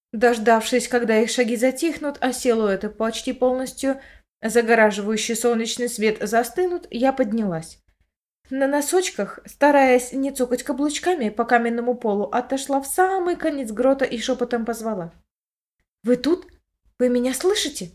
Дождавшись, когда их шаги затихнут, а силуэты почти полностью загораживающий солнечный свет застынут, я поднялась. На носочках, стараясь не цокать каблучками по каменному полу, отошла в самый конец грота и шепотом позвала. «Вы тут? Вы меня слышите?»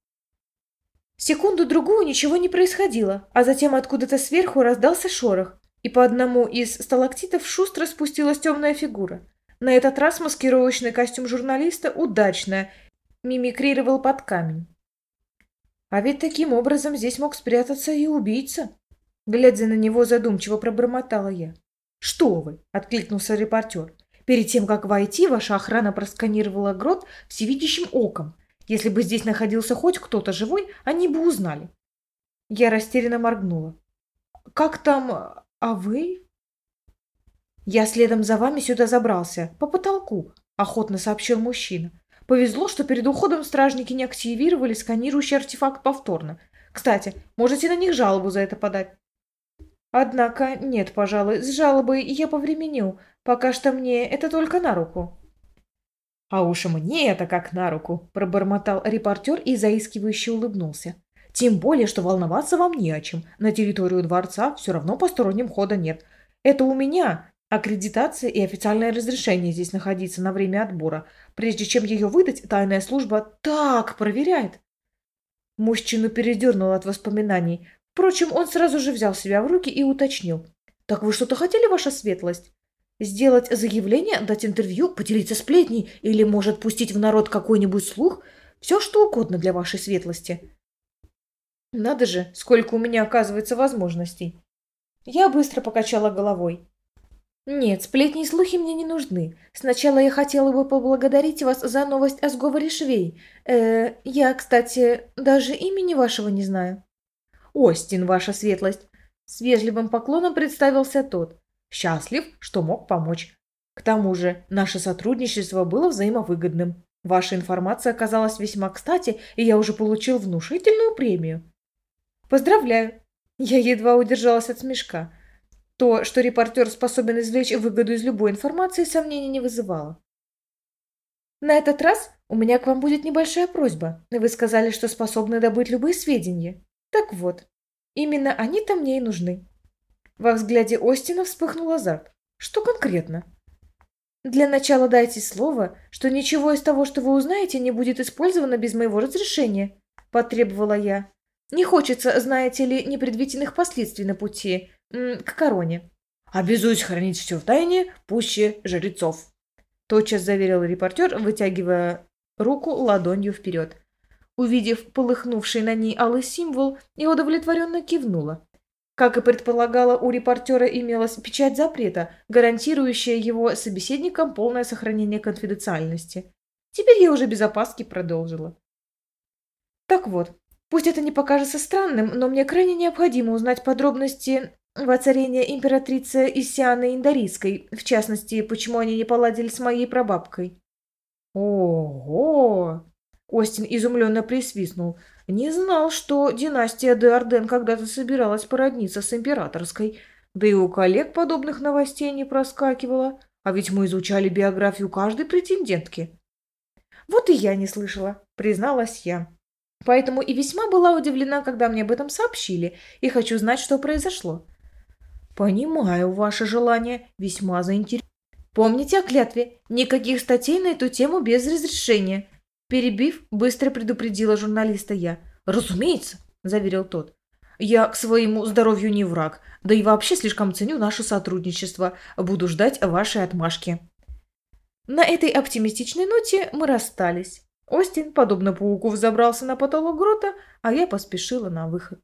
Секунду-другую ничего не происходило, а затем откуда-то сверху раздался шорох, и по одному из сталактитов шустро спустилась темная фигура. На этот раз маскировочный костюм журналиста удачно мимикрировал под камень. А ведь таким образом здесь мог спрятаться и убийца. Глядя на него, задумчиво пробормотала я. «Что вы?» – откликнулся репортер. «Перед тем, как войти, ваша охрана просканировала грот всевидящим оком. Если бы здесь находился хоть кто-то живой, они бы узнали». Я растерянно моргнула. «Как там... А вы?» «Я следом за вами сюда забрался. По потолку», – охотно сообщил мужчина. «Повезло, что перед уходом стражники не активировали сканирующий артефакт повторно. Кстати, можете на них жалобу за это подать». «Однако нет, пожалуй, с жалобой я повременю. Пока что мне это только на руку». «А уж мне это как на руку», – пробормотал репортер и заискивающе улыбнулся. «Тем более, что волноваться вам не о чем. На территорию дворца все равно посторонним хода нет. Это у меня аккредитация и официальное разрешение здесь находиться на время отбора. Прежде чем ее выдать, тайная служба так проверяет». Мужчину передернуло от воспоминаний. Впрочем, он сразу же взял себя в руки и уточнил. «Так вы что-то хотели, ваша светлость? Сделать заявление, дать интервью, поделиться сплетней или, может, пустить в народ какой-нибудь слух? Все, что угодно для вашей светлости». Надо же, сколько у меня оказывается возможностей. Я быстро покачала головой. «Нет, сплетни и слухи мне не нужны. Сначала я хотела бы поблагодарить вас за новость о сговоре швей. Я, кстати, даже имени вашего не знаю». «Остин, ваша светлость!» С вежливым поклоном представился тот. «Счастлив, что мог помочь. К тому же, наше сотрудничество было взаимовыгодным. Ваша информация оказалась весьма кстати, и я уже получил внушительную премию». «Поздравляю!» Я едва удержалась от смешка. То, что репортер способен извлечь выгоду из любой информации, сомнений не вызывало. «На этот раз у меня к вам будет небольшая просьба. Вы сказали, что способны добыть любые сведения. Так вот, именно они-то мне и нужны». Во взгляде Остина вспыхнул азарт. «Что конкретно?» «Для начала дайте слово, что ничего из того, что вы узнаете, не будет использовано без моего разрешения», – потребовала я. «Не хочется, знаете ли, непредвиденных последствий на пути к короне». «Обязуюсь хранить все в тайне, пуще жрецов», – тотчас заверил репортер, вытягивая руку ладонью вперед. Увидев полыхнувший на ней алый символ, я удовлетворенно кивнула. Как и предполагала, у репортера имелась печать запрета, гарантирующая его собеседникам полное сохранение конфиденциальности. Теперь я уже без опаски продолжила. Так вот, пусть это не покажется странным, но мне крайне необходимо узнать подробности воцарения императрицы Исианы Индарийской, в частности, почему они не поладили с моей прабабкой. «Ого!» Остин изумленно присвистнул. «Не знал, что династия де Арден когда-то собиралась породниться с императорской. Да и у коллег подобных новостей не проскакивало. А ведь мы изучали биографию каждой претендентки». «Вот и я не слышала», — призналась я. «Поэтому и весьма была удивлена, когда мне об этом сообщили, и хочу знать, что произошло». «Понимаю ваше желание, весьма заинтересован. Помните о клятве. Никаких статей на эту тему без разрешения». Перебив, быстро предупредила журналиста я. «Разумеется», – заверил тот. «Я к своему здоровью не враг, да и вообще слишком ценю наше сотрудничество. Буду ждать вашей отмашки». На этой оптимистичной ноте мы расстались. Остин, подобно пауку, взобрался на потолок грота, а я поспешила на выход.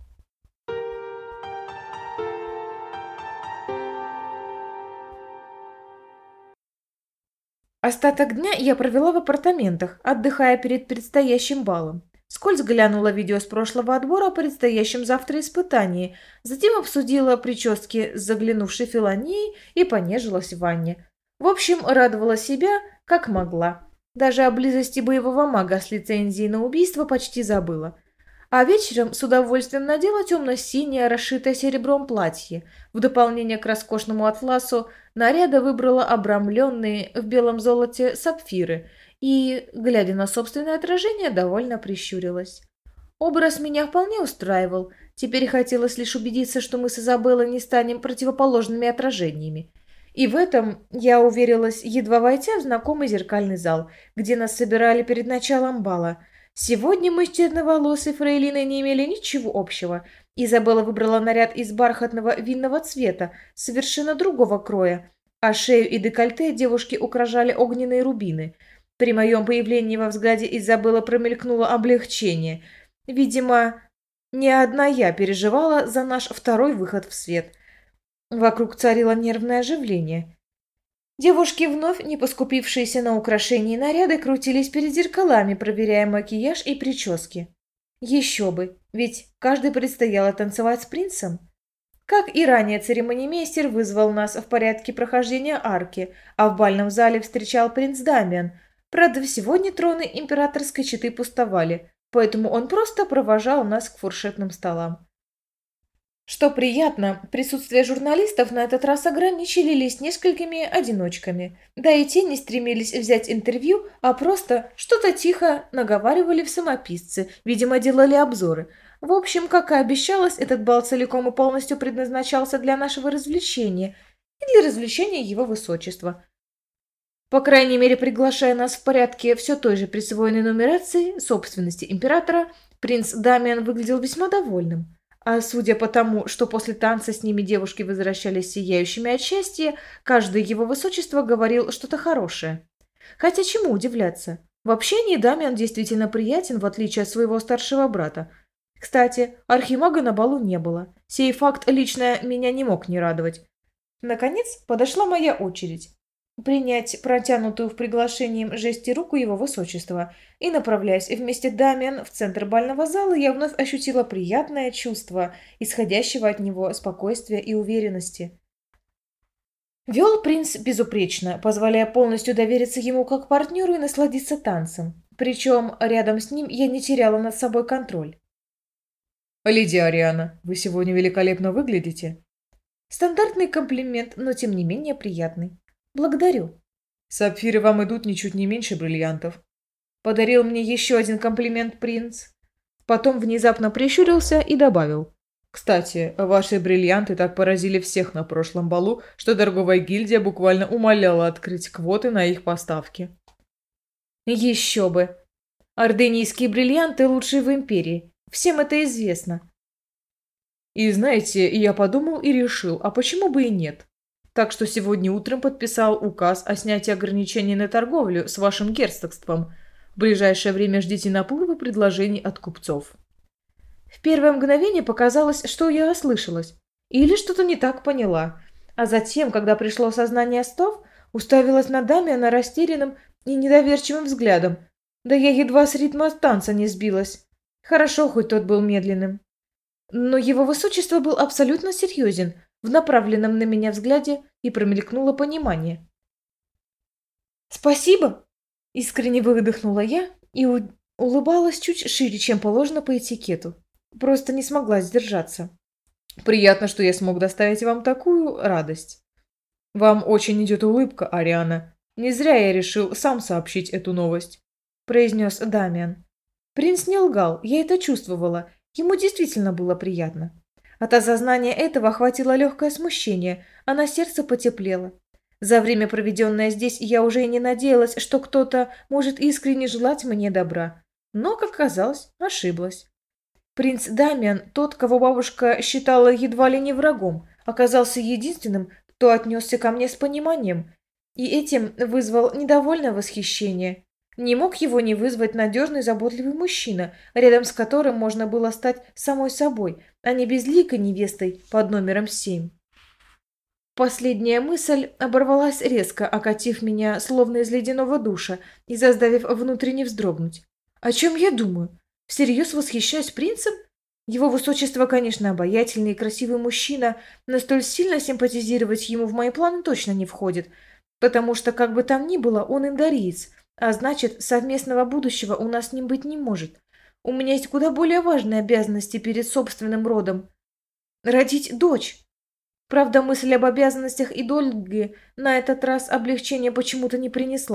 Остаток дня я провела в апартаментах, отдыхая перед предстоящим балом. Вскользь глянула видео с прошлого отбора о предстоящем завтра испытании, затем обсудила прически с заглянувшей Филонией и понежилась в ванне. В общем, радовала себя, как могла. Даже о близости боевого мага с лицензией на убийство почти забыла. А вечером с удовольствием надела темно-синее, расшитое серебром платье. В дополнение к роскошному атласу наряда выбрала обрамленные в белом золоте сапфиры и, глядя на собственное отражение, довольно прищурилась. Образ меня вполне устраивал. Теперь хотелось лишь убедиться, что мы с Изабеллой не станем противоположными отражениями. И в этом я уверилась, едва войдя в знакомый зеркальный зал, где нас собирали перед началом бала. Сегодня мы с черноволосой фрейлиной не имели ничего общего. Изабелла выбрала наряд из бархатного винного цвета, совершенно другого кроя, а шею и декольте девушки украшали огненные рубины. При моем появлении во взгляде Изабеллы промелькнуло облегчение. Видимо, не одна я переживала за наш второй выход в свет. Вокруг царило нервное оживление. Девушки, вновь не поскупившиеся на украшения и наряды, крутились перед зеркалами, проверяя макияж и прически. Еще бы, ведь каждый предстояло танцевать с принцем. Как и ранее, церемонимейстер вызвал нас в порядке прохождения арки, а в бальном зале встречал принц Дамиан. Правда, сегодня троны императорской четы пустовали, поэтому он просто провожал нас к фуршетным столам. Что приятно, присутствие журналистов на этот раз ограничили лишь несколькими одиночками. Да и те не стремились взять интервью, а просто что-то тихо наговаривали в самописцы, видимо, делали обзоры. В общем, как и обещалось, этот бал целиком и полностью предназначался для нашего развлечения и для развлечения его высочества. По крайней мере, приглашая нас в порядке все той же присвоенной нумерации собственности императора, принц Дамиан выглядел весьма довольным. А судя по тому, что после танца с ними девушки возвращались сияющими от счастья, каждое его высочество говорил что-то хорошее. Хотя чему удивляться? В общении Дамиан действительно приятен, в отличие от своего старшего брата. Кстати, архимага на балу не было. Сей факт лично меня не мог не радовать. Наконец, подошла моя очередь принять протянутую в приглашении жести руку его высочества, и, направляясь вместе с Дамиан в центр бального зала, я вновь ощутила приятное чувство, исходящего от него спокойствия и уверенности. Вел принц безупречно, позволяя полностью довериться ему как партнеру и насладиться танцем. Причем рядом с ним я не теряла над собой контроль. «Леди Ариана, вы сегодня великолепно выглядите». Стандартный комплимент, но тем не менее приятный. Благодарю. Сапфиры вам идут ничуть не меньше бриллиантов. Подарил мне еще один комплимент принц. Потом внезапно прищурился и добавил. Кстати, ваши бриллианты так поразили всех на прошлом балу, что торговая гильдия буквально умоляла открыть квоты на их поставки. Еще бы. Орденийские бриллианты лучшие в империи. Всем это известно. И знаете, я подумал и решил, а почему бы и нет? Так что сегодня утром подписал указ о снятии ограничений на торговлю с вашим герцогством. В ближайшее время ждите наплыва предложений от купцов. В первое мгновение показалось, что я ослышалась. Или что-то не так поняла. А затем, когда пришло сознание стов, уставилась на Дамиана растерянным и недоверчивым взглядом. Да я едва с ритма танца не сбилась. Хорошо, хоть тот был медленным. Но его высочество был абсолютно серьезен, в направленном на меня взгляде, и промелькнуло понимание. «Спасибо!» – искренне выдохнула я и улыбалась чуть шире, чем положено по этикету. Просто не смогла сдержаться. Приятно, что я смог доставить вам такую радость. Вам очень идет улыбка, Ариана. Не зря я решил сам сообщить эту новость, произнес Дамиан. Принц не лгал, я это чувствовала. Ему действительно было приятно. От осознания этого охватило легкое смущение, а на сердце потеплело. За время, проведенное здесь, я уже и не надеялась, что кто-то может искренне желать мне добра. Но, как оказалось, ошиблась. Принц Дамиан, тот, кого бабушка считала едва ли не врагом, оказался единственным, кто отнесся ко мне с пониманием, и этим вызвал недовольное восхищение. Не мог его не вызвать надежный заботливый мужчина, рядом с которым можно было стать самой собой, а не безликой невестой под номером 7. Последняя мысль оборвалась резко, окатив меня словно из ледяного душа и заставив внутренне вздрогнуть. О чем я думаю? Всерьез восхищаюсь принцем? Его высочество, конечно, обаятельный и красивый мужчина, но столь сильно симпатизировать ему в мои планы точно не входит, потому что, как бы там ни было, он индариец, а значит, совместного будущего у нас с ним быть не может. У меня есть куда более важные обязанности перед собственным родом. Родить дочь. Правда, мысль об обязанностях и долге на этот раз облегчения почему-то не принесла.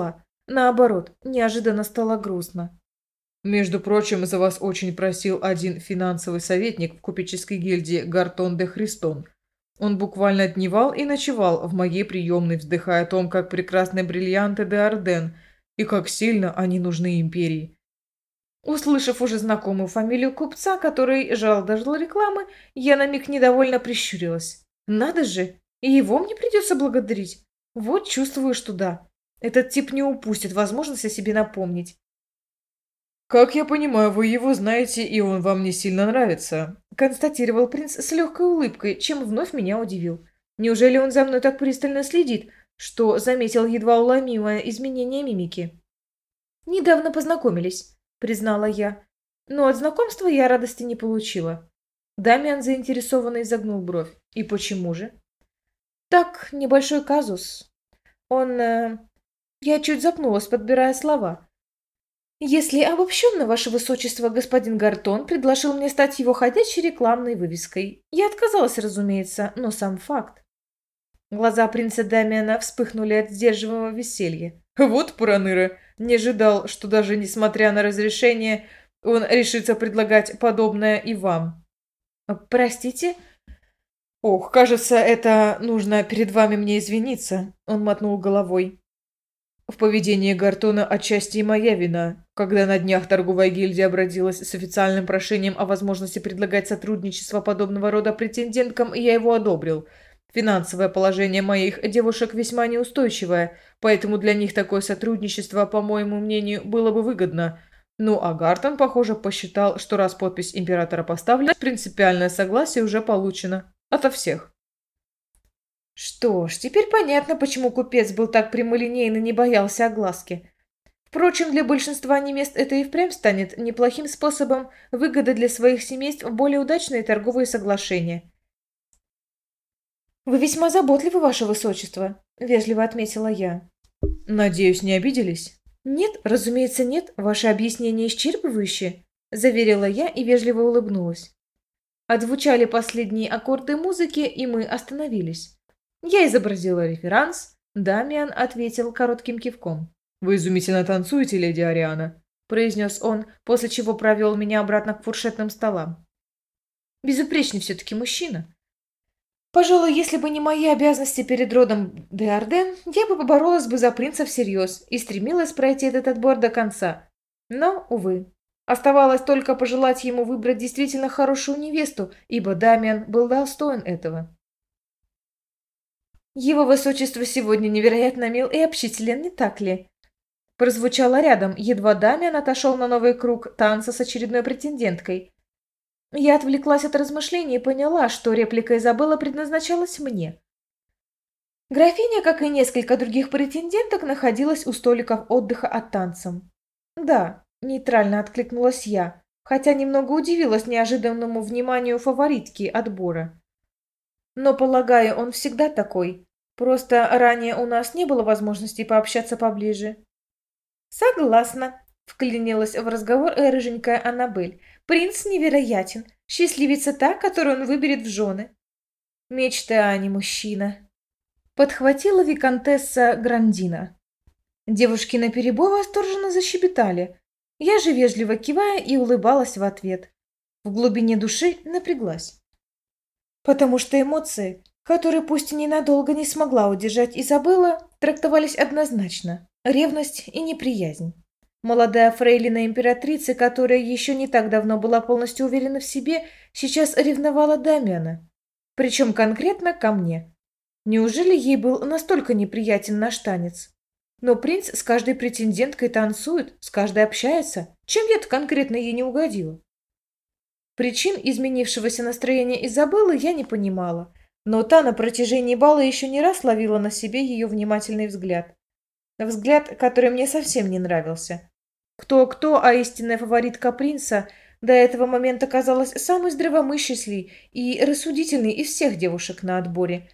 Наоборот, неожиданно стало грустно. Между прочим, за вас очень просил один финансовый советник в купеческой гильдии Гартон де Христон. Он буквально дневал и ночевал в моей приемной, вздыхая о том, как прекрасны бриллианты де Арден и как сильно они нужны империи. Услышав уже знакомую фамилию купца, который жаждал рекламы, я на миг недовольно прищурилась. Надо же, и его мне придется благодарить. Вот чувствую, что да. Этот тип не упустит возможность о себе напомнить. «Как я понимаю, вы его знаете, и он вам не сильно нравится». Констатировал принц с легкой улыбкой, чем вновь меня удивил. Неужели он за мной так пристально следит, что заметил едва уловимое изменение мимики? «Недавно познакомились», — признала я. Но от знакомства я радости не получила. Дамиан заинтересованно изогнул бровь. «И почему же?» «Так, небольшой казус. Я чуть запнулась, подбирая слова. Если обобщенно, ваше высочество, господин Гартон предложил мне стать его ходячей рекламной вывеской. Я отказалась, разумеется, но сам факт». Глаза принца Дамиана вспыхнули от сдерживаемого веселья. «Вот проныра! Не ожидал, что даже несмотря на разрешение, он решится предлагать подобное и вам». «Простите?» «Ох, кажется, это нужно перед вами мне извиниться», — он мотнул головой. «В поведении Гартона отчасти и моя вина. Когда на днях торговая гильдия обратилась с официальным прошением о возможности предлагать сотрудничество подобного рода претенденткам, я его одобрил. Финансовое положение моих девушек весьма неустойчивое, поэтому для них такое сотрудничество, по моему мнению, было бы выгодно. Ну а Гартон, похоже, посчитал, что раз подпись императора поставлена, принципиальное согласие уже получено. Ото всех». Что ж, теперь понятно, почему купец был так прямолинейен и не боялся огласки. Впрочем, для большинства невест это и впрямь станет неплохим способом выгоды для своих семейств в более удачные торговые соглашения. «Вы весьма заботливы, ваше высочество», — вежливо отметила я. «Надеюсь, не обиделись?» «Нет, разумеется, нет. Ваши объяснения исчерпывающие», — заверила я и вежливо улыбнулась. Отзвучали последние аккорды музыки, и мы остановились. Я изобразила реверанс, Дамиан ответил коротким кивком. «Вы изумительно танцуете, леди Ариана», — произнес он, после чего провел меня обратно к фуршетным столам. Безупречный все-таки мужчина. Пожалуй, если бы не мои обязанности перед родом де Арден, я бы поборолась бы за принца всерьез и стремилась пройти этот отбор до конца. Но, увы, оставалось только пожелать ему выбрать действительно хорошую невесту, ибо Дамиан был достоин этого. «Его высочество сегодня невероятно мил и общителен, не так ли?» Прозвучало рядом, едва Дамиан отошел на новый круг танца с очередной претенденткой. Я отвлеклась от размышлений и поняла, что реплика Изабелла предназначалась мне. Графиня, как и несколько других претенденток, находилась у столиков отдыха от танцем. «Да», — нейтрально откликнулась я, хотя немного удивилась неожиданному вниманию фаворитки отбора. «Но, полагаю, он всегда такой. Просто ранее у нас не было возможности пообщаться поближе». «Согласна», — вклинилась в разговор рыженькая Аннабель. «Принц невероятен. Счастливица та, которую он выберет в жены». «Мечта, а не мужчина», — подхватила виконтесса Грандина. Девушки наперебой восторженно защебетали. Я же вежливо кивая и улыбалась в ответ. В глубине души напряглась. Потому что эмоции, которые пусть и ненадолго не смогла удержать Изабелла, трактовались однозначно. Ревность и неприязнь. Молодая фрейлина императрицы, которая еще не так давно была полностью уверена в себе, сейчас ревновала Дамиана. Причем конкретно ко мне. Неужели ей был настолько неприятен наш танец? Но принц с каждой претенденткой танцует, с каждой общается. Чем я-то конкретно ей не угодила? Причин изменившегося настроения Изабеллы я не понимала, но та на протяжении бала еще не раз ловила на себе ее внимательный взгляд. Взгляд, который мне совсем не нравился. Кто-кто, а истинная фаворитка принца до этого момента казалась самой здравомыслящей и рассудительной из всех девушек на отборе.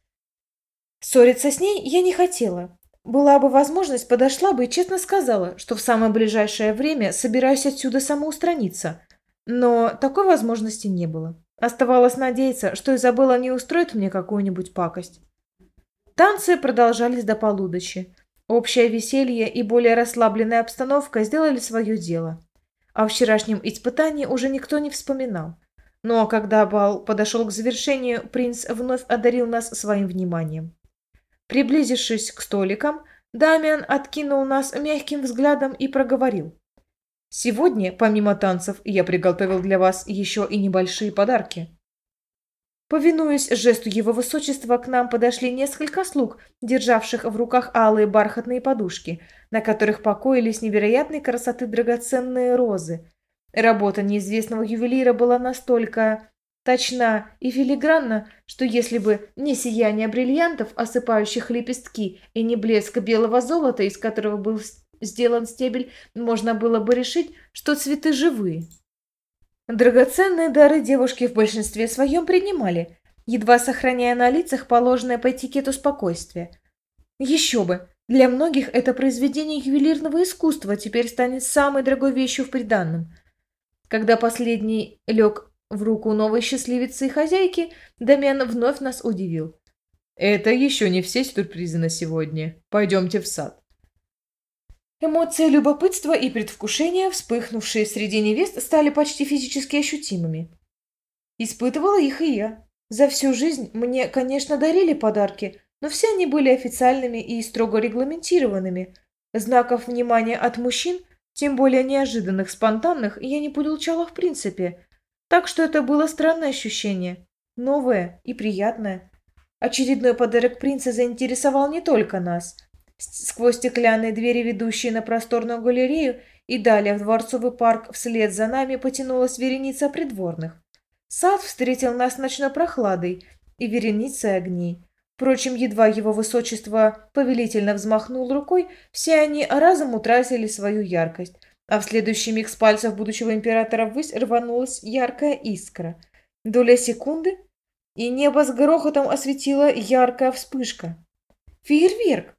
Ссориться с ней я не хотела. Была бы возможность, подошла бы и честно сказала, что в самое ближайшее время собираюсь отсюда самоустраниться. Но такой возможности не было. Оставалось надеяться, что Изабелла не устроит мне какую-нибудь пакость. Танцы продолжались до полуночи. Общее веселье и более расслабленная обстановка сделали свое дело. О вчерашнем испытании уже никто не вспоминал. Но когда бал подошел к завершению, принц вновь одарил нас своим вниманием. Приблизившись к столикам, Дамиан откинул нас мягким взглядом и проговорил. «Сегодня, помимо танцев, я приготовил для вас еще и небольшие подарки». Повинуясь жесту его высочества, к нам подошли несколько слуг, державших в руках алые бархатные подушки, на которых покоились невероятной красоты драгоценные розы. Работа неизвестного ювелира была настолько точна и филигранна, что если бы не сияние бриллиантов, осыпающих лепестки, и не блеск белого золота, из которого был сделан стебель, можно было бы решить, что цветы живые. Драгоценные дары девушки в большинстве своем принимали, едва сохраняя на лицах положенное по этикету спокойствие. Еще бы! Для многих это произведение ювелирного искусства теперь станет самой дорогой вещью в приданном. Когда последний лег в руку новой счастливицы и хозяйки, Дамиан вновь нас удивил. Это еще не все сюрпризы на сегодня. Пойдемте в сад. Эмоции любопытства и предвкушения, вспыхнувшие среди невест, стали почти физически ощутимыми. Испытывала их и я. За всю жизнь мне, конечно, дарили подарки, но все они были официальными и строго регламентированными. Знаков внимания от мужчин, тем более неожиданных, спонтанных, я не получала в принципе. Так что это было странное ощущение. Новое и приятное. Очередной подарок принца заинтересовал не только нас. Сквозь стеклянные двери, ведущие на просторную галерею, и далее в дворцовый парк вслед за нами потянулась вереница придворных. Сад встретил нас ночной прохладой и вереницей огней. Впрочем, едва его высочество повелительно взмахнул рукой, все они разом утратили свою яркость, а в следующий миг с пальцев будущего императора ввысь рванулась яркая искра. Доля секунды, и небо с грохотом осветила яркая вспышка. Фейерверк!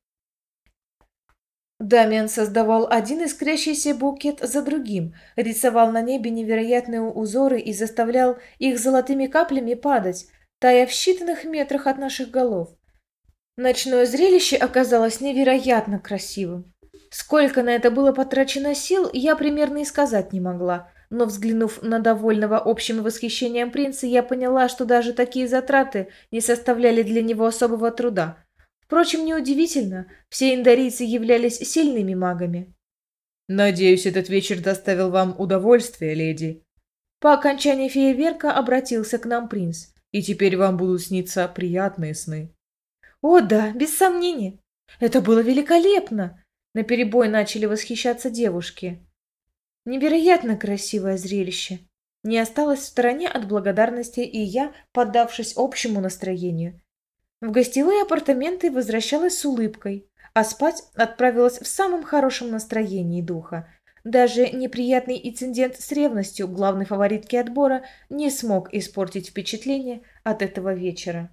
Дамиан создавал один искрящийся букет за другим, рисовал на небе невероятные узоры и заставлял их золотыми каплями падать, тая в считанных метрах от наших голов. Ночное зрелище оказалось невероятно красивым. Сколько на это было потрачено сил, я примерно и сказать не могла, но, взглянув на довольного общим восхищением принца, я поняла, что даже такие затраты не составляли для него особого труда. Впрочем, неудивительно, все индарийцы являлись сильными магами. Надеюсь, этот вечер доставил вам удовольствие, леди. По окончании фейерверка обратился к нам принц. И теперь вам будут сниться приятные сны. О да, без сомнения. Это было великолепно. Наперебой начали восхищаться девушки. Невероятно красивое зрелище. Не осталось в стороне от благодарности и я, поддавшись общему настроению. В гостевые апартаменты возвращалась с улыбкой, а спать отправилась в самом хорошем настроении духа. Даже неприятный инцидент с ревностью главной фаворитки отбора не смог испортить впечатление от этого вечера.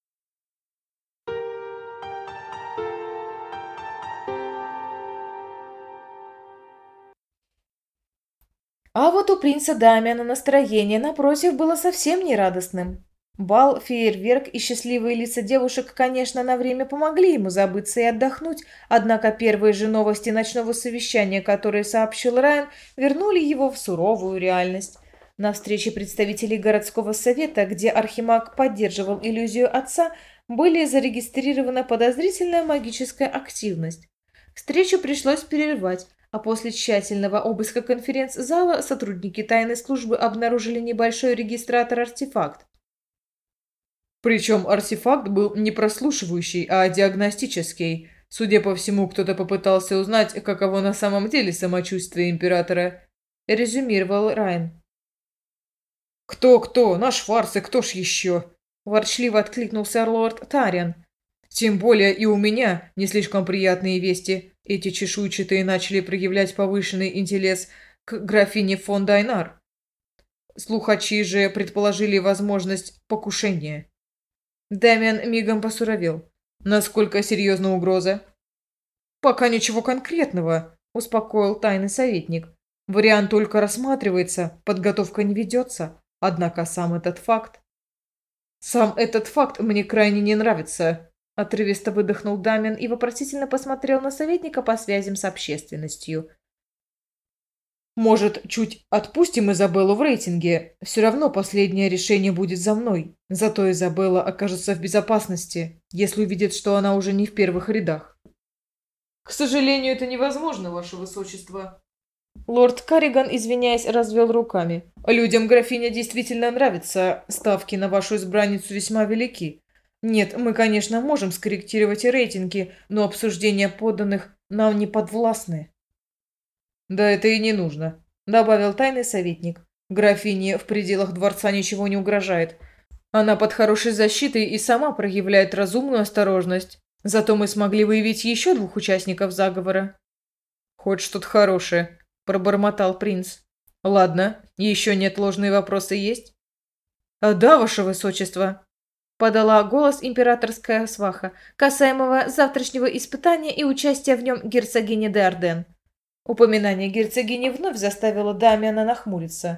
А вот у принца Дамиана настроение, напротив, было совсем нерадостным. Бал, фейерверк и счастливые лица девушек, конечно, на время помогли ему забыться и отдохнуть, однако первые же новости ночного совещания, которые сообщил Райан, вернули его в суровую реальность. На встрече представителей городского совета, где Архимаг поддерживал иллюзию отца, были зарегистрирована подозрительная магическая активность. Встречу пришлось прервать, а после тщательного обыска конференц-зала сотрудники тайной службы обнаружили небольшой регистратор-артефакт. Причем артефакт был не прослушивающий, а диагностический. Судя по всему, кто-то попытался узнать, каково на самом деле самочувствие императора, резюмировал Райан. «Кто? Наш фарс, и кто ж еще?» – ворчливо откликнулся лорд Тариан. «Тем более и у меня не слишком приятные вести. Эти чешуйчатые начали проявлять повышенный интерес к графине фон Дайнар. Слухачи же предположили возможность покушения». Дамиан мигом посуровел. «Насколько серьезна угроза?» «Пока ничего конкретного», — успокоил тайный советник. «Вариант только рассматривается, подготовка не ведется. Однако сам этот факт мне крайне не нравится», Отрывисто выдохнул Дамин и вопросительно посмотрел на советника по связям с общественностью. Может, чуть отпустим Изабеллу в рейтинге? Все равно последнее решение будет за мной. Зато Изабелла окажется в безопасности, если увидит, что она уже не в первых рядах. К сожалению, это невозможно, ваше высочество. Лорд Карриган, извиняясь, развел руками. Людям графиня действительно нравится. Ставки на вашу избранницу весьма велики. Нет, мы, конечно, можем скорректировать и рейтинги, но обсуждения подданных нам не подвластны. Да это и не нужно, добавил тайный советник. Графине в пределах дворца ничего не угрожает. Она под хорошей защитой и сама проявляет разумную осторожность. Зато мы смогли выявить еще 2 участников заговора. Хоть что-то хорошее, пробормотал принц. Ладно, еще неотложные вопросы есть? Да, ваше высочество, подала голос императорская сваха, касаемого завтрашнего испытания и участия в нем герцогини де Арден. Упоминание герцогини вновь заставило Дамиана нахмуриться.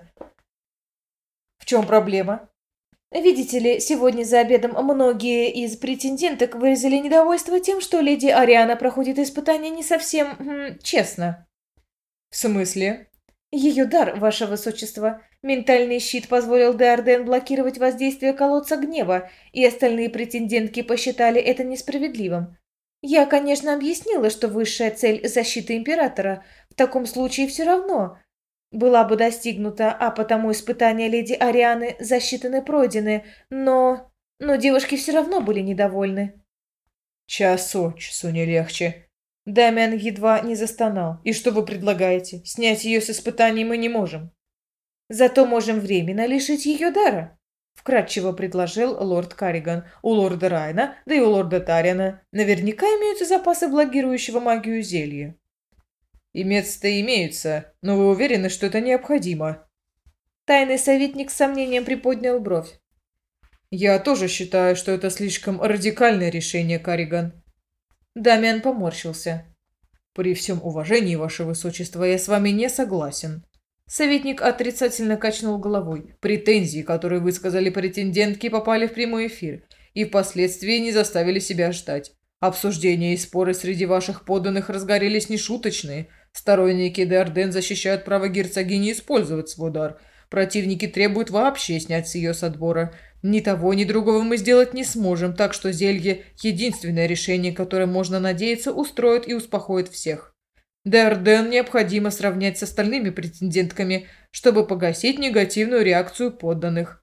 В чем проблема? Видите ли, сегодня за обедом многие из претенденток выразили недовольство тем, что леди Ариана проходит испытание не совсем честно. В смысле? Ее дар, ваше высочество. Ментальный щит позволил де Арден блокировать воздействие колодца гнева, и остальные претендентки посчитали это несправедливым. Я, конечно, объяснила, что высшая цель защиты императора в таком случае все равно была бы достигнута, а потому испытания леди Арианы засчитаны пройдены, но девушки все равно были недовольны. Час от часу не легче. Дамиан едва не застонал. И что вы предлагаете? Снять ее с испытаний мы не можем. Зато можем временно лишить ее дара. Вкратчиво предложил лорд Карриган. У лорда Райна, да и у лорда Тариана наверняка имеются запасы блокирующего магию зелья. Иметь-то имеются, но вы уверены, что это необходимо? Тайный советник с сомнением приподнял бровь. Я тоже считаю, что это слишком радикальное решение, Карриган. Дамиан поморщился. При всем уважении, ваше высочество, я с вами не согласен. Советник отрицательно качнул головой. Претензии, которые высказали претендентки, попали в прямой эфир и впоследствии не заставили себя ждать. Обсуждения и споры среди ваших подданных разгорелись нешуточные. Сторонники де Арден защищают право герцогини использовать свой дар. Противники требуют вообще снять с ее с отбора. Ни того, ни другого мы сделать не сможем, так что зелье – единственное решение, которое, можно надеяться, устроит и успокоит всех. Де Арден необходимо сравнять с остальными претендентками, чтобы погасить негативную реакцию подданных.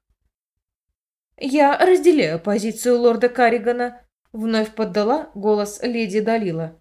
«Я разделяю позицию лорда Карригана», — вновь поддала голос леди Далила.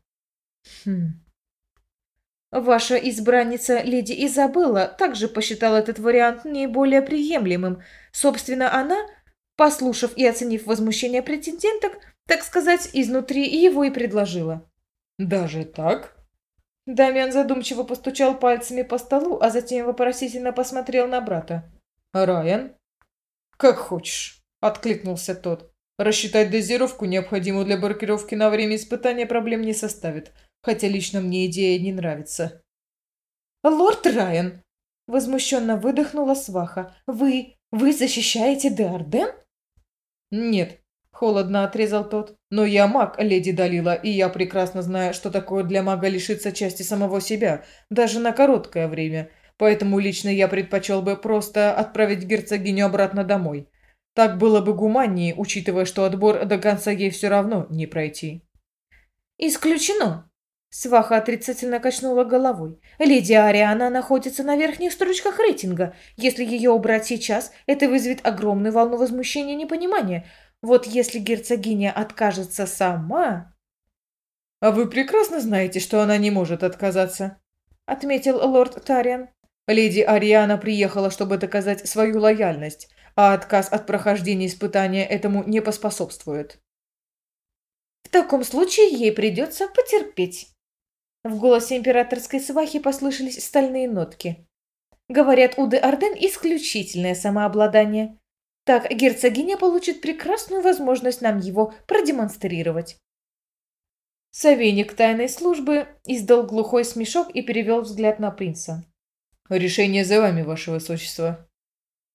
Ваша избранница леди Изабелла также посчитала этот вариант наиболее приемлемым. Собственно, она, послушав и оценив возмущение претенденток, так сказать, изнутри его и предложила. «Даже так?» Дамиан задумчиво постучал пальцами по столу, а затем вопросительно посмотрел на брата. «Райан?» «Как хочешь», — откликнулся тот. «Рассчитать дозировку, необходимую для маркировки на время испытания, проблем не составит, хотя лично мне идея не нравится». «Лорд Райан!» — возмущенно выдохнула сваха. «Вы защищаете де Арден?» «Нет», — холодно отрезал тот. «Но я маг, леди Далила, и я прекрасно знаю, что такое для мага лишиться части самого себя, даже на короткое время. Поэтому лично я предпочел бы просто отправить герцогиню обратно домой. Так было бы гуманнее, учитывая, что отбор до конца ей все равно не пройти». «Исключено!» Сваха отрицательно качнула головой. «Леди Ариана находится на верхних строчках рейтинга. Если ее убрать сейчас, это вызовет огромную волну возмущения и непонимания. Вот если герцогиня откажется сама...» «А вы прекрасно знаете, что она не может отказаться», — отметил лорд Тариан. «Леди Ариана приехала, чтобы доказать свою лояльность, а отказ от прохождения испытания этому не поспособствует». «В таком случае ей придется потерпеть». В голосе императорской свахи послышались стальные нотки. «Говорят, у де Арден исключительное самообладание. Так герцогиня получит прекрасную возможность нам его продемонстрировать». Советник тайной службы издал глухой смешок и перевел взгляд на принца. «Решение за вами, ваше высочество».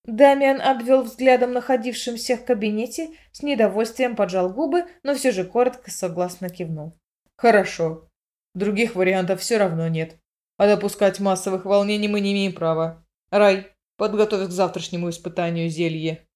Дамиан обвел взглядом находившимся в кабинете, с недовольствием поджал губы, но все же коротко согласно кивнул. Хорошо. Других вариантов все равно нет. А допускать массовых волнений мы не имеем права. Рай, подготовь к завтрашнему испытанию зелье.